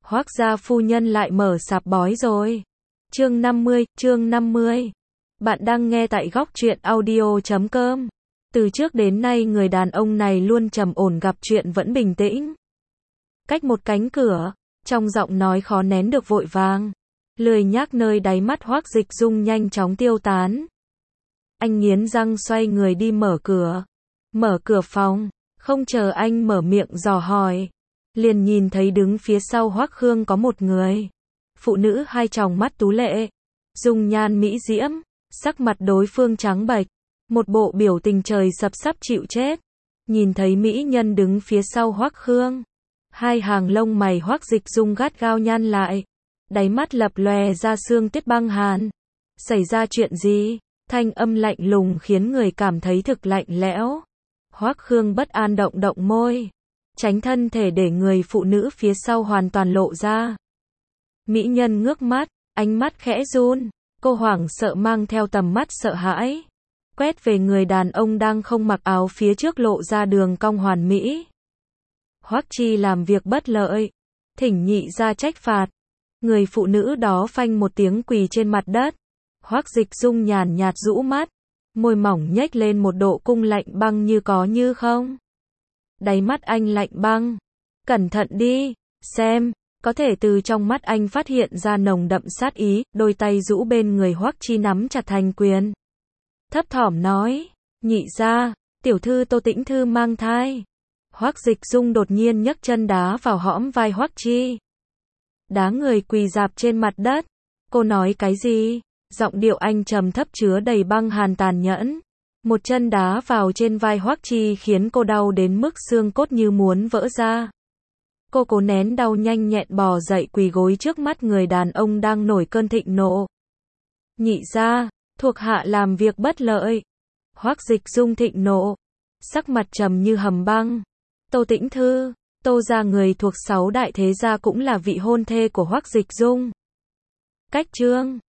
Hoác gia phu nhân lại mở sạp bói rồi. Chương 50. Bạn đang nghe tại góc truyện audio.com. Từ trước đến nay người đàn ông này luôn trầm ổn, gặp chuyện vẫn bình tĩnh. Cách một cánh cửa, trong giọng nói khó nén được vội vàng. Lười nhác nơi đáy mắt Hoác Dịch Dung nhanh chóng tiêu tán. Anh nghiến răng xoay người đi mở cửa. Mở cửa phòng, không chờ anh mở miệng dò hỏi. Liền nhìn thấy đứng phía sau Hoác Khương có một người. Phụ nữ hai tròng mắt tú lệ. Dung nhan mỹ diễm, sắc mặt đối phương trắng bệch. Một bộ biểu tình trời sập sắp chịu chết. Nhìn thấy mỹ nhân đứng phía sau Hoác Khương. Hai hàng lông mày Hoác Dịch Dung gắt gao nhăn lại. Đáy mắt lập lòe ra sương tiết băng hàn. Xảy ra chuyện gì? Thanh âm lạnh lùng khiến người cảm thấy thực lạnh lẽo. Hoác Khương bất an động động môi. Tránh thân thể để người phụ nữ phía sau hoàn toàn lộ ra. Mỹ nhân ngước mắt, ánh mắt khẽ run. Cô hoảng sợ mang theo tầm mắt sợ hãi. Quét về người đàn ông đang không mặc áo phía trước lộ ra đường cong hoàn mỹ. Hoắc Chi làm việc bất lợi. Thỉnh nhị ra trách phạt. Người phụ nữ đó phanh một tiếng quỳ trên mặt đất. Hoắc Dịch Dung nhàn nhạt rũ mắt. Môi mỏng nhếch lên một độ cung lạnh băng như có như không. Đáy mắt anh lạnh băng. Cẩn thận đi, xem, có thể từ trong mắt anh phát hiện ra nồng đậm sát ý, đôi tay rũ bên người Hoắc Chi nắm chặt thành quyền. Thấp thỏm nói, nhị ra, tiểu thư Tô Tĩnh Thư mang thai. Hoắc Dịch Dung đột nhiên nhấc chân đá vào hõm vai Hoắc Chi. Đá người quỳ rạp trên mặt đất. Cô nói cái gì? Giọng điệu anh trầm thấp chứa đầy băng hàn tàn nhẫn. Một chân đá vào trên vai Hoắc Chi khiến cô đau đến mức xương cốt như muốn vỡ ra. Cô cố nén đau nhanh nhẹn bò dậy quỳ gối trước mắt người đàn ông đang nổi cơn thịnh nộ. Nhị ra, thuộc hạ làm việc bất lợi. Hoắc Dịch Dung thịnh nộ. Sắc mặt trầm như hầm băng. Tô Tĩnh Thư, Tô gia người thuộc 6 đại thế gia cũng là vị hôn thê của Hoắc Dịch Dung. Cách chương